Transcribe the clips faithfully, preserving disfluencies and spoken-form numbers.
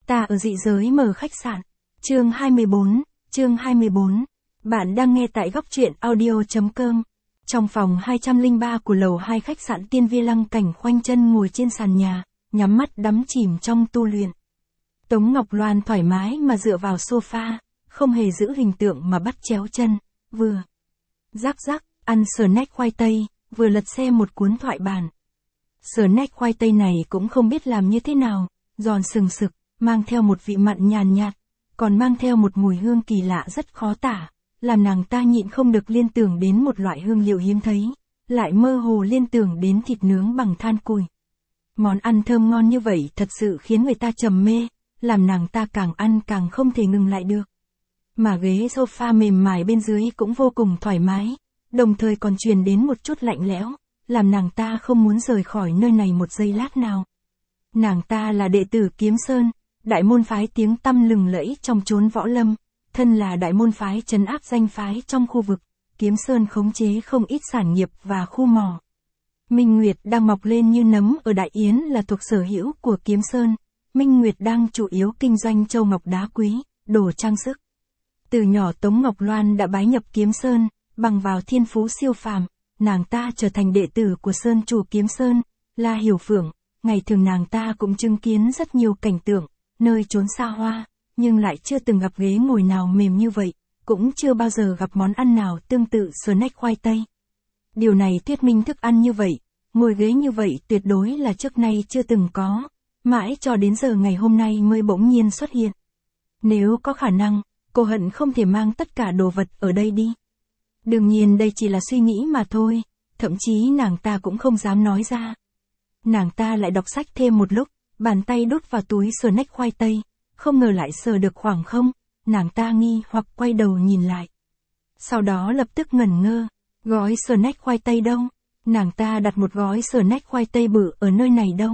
Ta ở dị giới mở khách sạn. Chương hai mươi bốn, chương hai mươi bốn. Bạn đang nghe tại góc truyện audio.com. Trong phòng hai trăm lẻ ba của lầu hai khách sạn Tiên Vi, Lăng Cảnh khoanh chân ngồi trên sàn nhà, nhắm mắt đắm chìm trong tu luyện. Tống Ngọc Loan thoải mái mà dựa vào sofa, không hề giữ hình tượng mà bắt chéo chân, vừa rắc rắc, ăn snack khoai tây, vừa lật xem một cuốn thoại bản. Snack khoai tây này cũng không biết làm như thế nào, giòn sừng sực, mang theo một vị mặn nhàn nhạt, còn mang theo một mùi hương kỳ lạ rất khó tả, làm nàng ta nhịn không được liên tưởng đến một loại hương liệu hiếm thấy, lại mơ hồ liên tưởng đến thịt nướng bằng than củi. Món ăn thơm ngon như vậy thật sự khiến người ta trầm mê, làm nàng ta càng ăn càng không thể ngừng lại được. Mà ghế sofa mềm mại bên dưới cũng vô cùng thoải mái, đồng thời còn truyền đến một chút lạnh lẽo, làm nàng ta không muốn rời khỏi nơi này một giây lát nào. Nàng ta là đệ tử Kiếm Sơn, đại môn phái tiếng tăm lừng lẫy trong chốn võ lâm, thân là đại môn phái trấn áp danh phái trong khu vực, Kiếm Sơn khống chế không ít sản nghiệp và khu mỏ. Minh Nguyệt đang mọc lên như nấm ở Đại Yến là thuộc sở hữu của Kiếm Sơn. Minh Nguyệt đang chủ yếu kinh doanh châu ngọc đá quý, đồ trang sức. Từ nhỏ Tống Ngọc Loan đã bái nhập Kiếm Sơn, bằng vào thiên phú siêu phàm, nàng ta trở thành đệ tử của Sơn chủ Kiếm Sơn, La Hiểu Phượng. Ngày thường nàng ta cũng chứng kiến rất nhiều cảnh tượng, nơi trốn xa hoa, nhưng lại chưa từng gặp ghế ngồi nào mềm như vậy, cũng chưa bao giờ gặp món ăn nào tương tự snack khoai tây. Điều này thuyết minh thức ăn như vậy, ngồi ghế như vậy tuyệt đối là trước nay chưa từng có, mãi cho đến giờ ngày hôm nay mới bỗng nhiên xuất hiện. Nếu có khả năng, cô hận không thể mang tất cả đồ vật ở đây đi. Đương nhiên đây chỉ là suy nghĩ mà thôi, thậm chí nàng ta cũng không dám nói ra. Nàng ta lại đọc sách thêm một lúc, bàn tay đút vào túi snack khoai tây, không ngờ lại sờ được khoảng không, nàng ta nghi hoặc quay đầu nhìn lại. Sau đó lập tức ngẩn ngơ, gói snack khoai tây đâu? Nàng ta đặt một gói snack khoai tây bự ở nơi này đâu?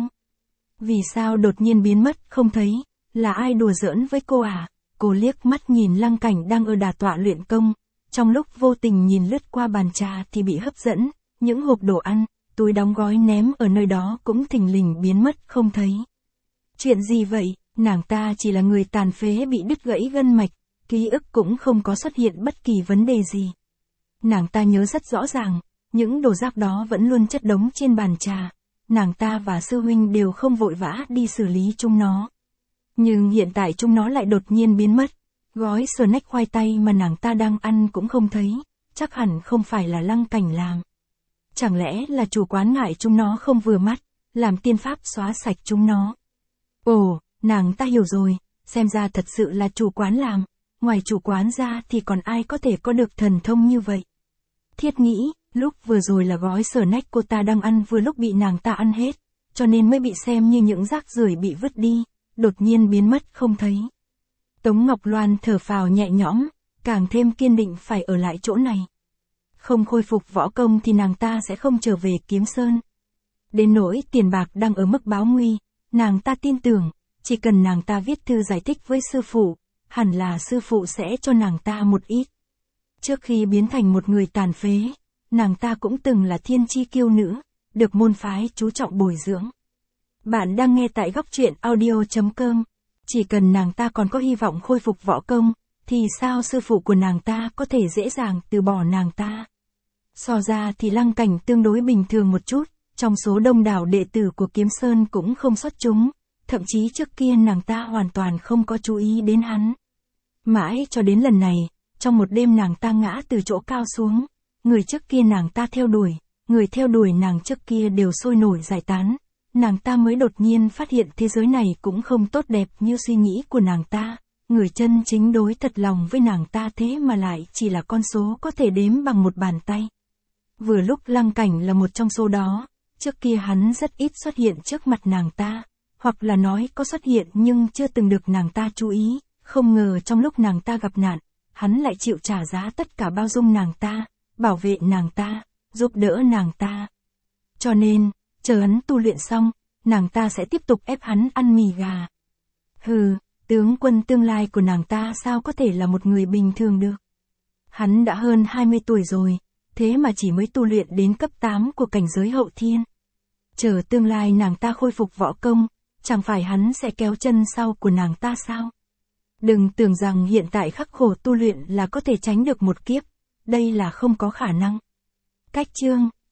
Vì sao đột nhiên biến mất không thấy, là ai đùa giỡn với cô à? Cô liếc mắt nhìn Lăng Cảnh đang ở đà tọa luyện công, trong lúc vô tình nhìn lướt qua bàn trà thì bị hấp dẫn, những hộp đồ ăn, túi đóng gói ném ở nơi đó cũng thình lình biến mất không thấy. Chuyện gì vậy? Nàng ta chỉ là người tàn phế bị đứt gãy gân mạch, ký ức cũng không có xuất hiện bất kỳ vấn đề gì. Nàng ta nhớ rất rõ ràng, những đồ rác đó vẫn luôn chất đống trên bàn trà, nàng ta và sư huynh đều không vội vã đi xử lý chúng nó. Nhưng hiện tại chúng nó lại đột nhiên biến mất, gói snack khoai tây mà nàng ta đang ăn cũng không thấy, chắc hẳn không phải là Lăng Cảnh làm. Chẳng lẽ là chủ quán ngại chúng nó không vừa mắt, làm tiên pháp xóa sạch chúng nó. Ồ, nàng ta hiểu rồi, xem ra thật sự là chủ quán làm, ngoài chủ quán ra thì còn ai có thể có được thần thông như vậy. Thiết nghĩ, lúc vừa rồi là gói snack cô ta đang ăn vừa lúc bị nàng ta ăn hết, cho nên mới bị xem như những rác rưởi bị vứt đi, đột nhiên biến mất không thấy. Tống Ngọc Loan thở phào nhẹ nhõm, càng thêm kiên định phải ở lại chỗ này. Không khôi phục võ công thì nàng ta sẽ không trở về Kiếm Sơn. Đến nỗi tiền bạc đang ở mức báo nguy, nàng ta tin tưởng, chỉ cần nàng ta viết thư giải thích với sư phụ, hẳn là sư phụ sẽ cho nàng ta một ít. Trước khi biến thành một người tàn phế, nàng ta cũng từng là thiên chi kiêu nữ, được môn phái chú trọng bồi dưỡng. Bạn đang nghe tại góc truyện audio.com. Chỉ cần nàng ta còn có hy vọng khôi phục võ công, thì sao sư phụ của nàng ta có thể dễ dàng từ bỏ nàng ta. So ra thì Lăng Cảnh tương đối bình thường một chút, trong số đông đảo đệ tử của Kiếm Sơn cũng không xuất chúng, thậm chí trước kia nàng ta hoàn toàn không có chú ý đến hắn. Mãi cho đến lần này, trong một đêm nàng ta ngã từ chỗ cao xuống, người trước kia nàng ta theo đuổi, người theo đuổi nàng trước kia đều sôi nổi giải tán, nàng ta mới đột nhiên phát hiện thế giới này cũng không tốt đẹp như suy nghĩ của nàng ta, người chân chính đối thật lòng với nàng ta thế mà lại chỉ là con số có thể đếm bằng một bàn tay. Vừa lúc Lăng Cảnh là một trong số đó, trước kia hắn rất ít xuất hiện trước mặt nàng ta, hoặc là nói có xuất hiện nhưng chưa từng được nàng ta chú ý, không ngờ trong lúc nàng ta gặp nạn, hắn lại chịu trả giá tất cả bao dung nàng ta, bảo vệ nàng ta, giúp đỡ nàng ta. Cho nên, chờ hắn tu luyện xong, nàng ta sẽ tiếp tục ép hắn ăn mì gà. Hừ, tướng quân tương lai của nàng ta sao có thể là một người bình thường được. Hắn đã hơn hai mươi tuổi rồi, thế mà chỉ mới tu luyện đến cấp tám của cảnh giới hậu thiên. Chờ tương lai nàng ta khôi phục võ công, chẳng phải hắn sẽ kéo chân sau của nàng ta sao? Đừng tưởng rằng hiện tại khắc khổ tu luyện là có thể tránh được một kiếp, đây là không có khả năng. Cách chương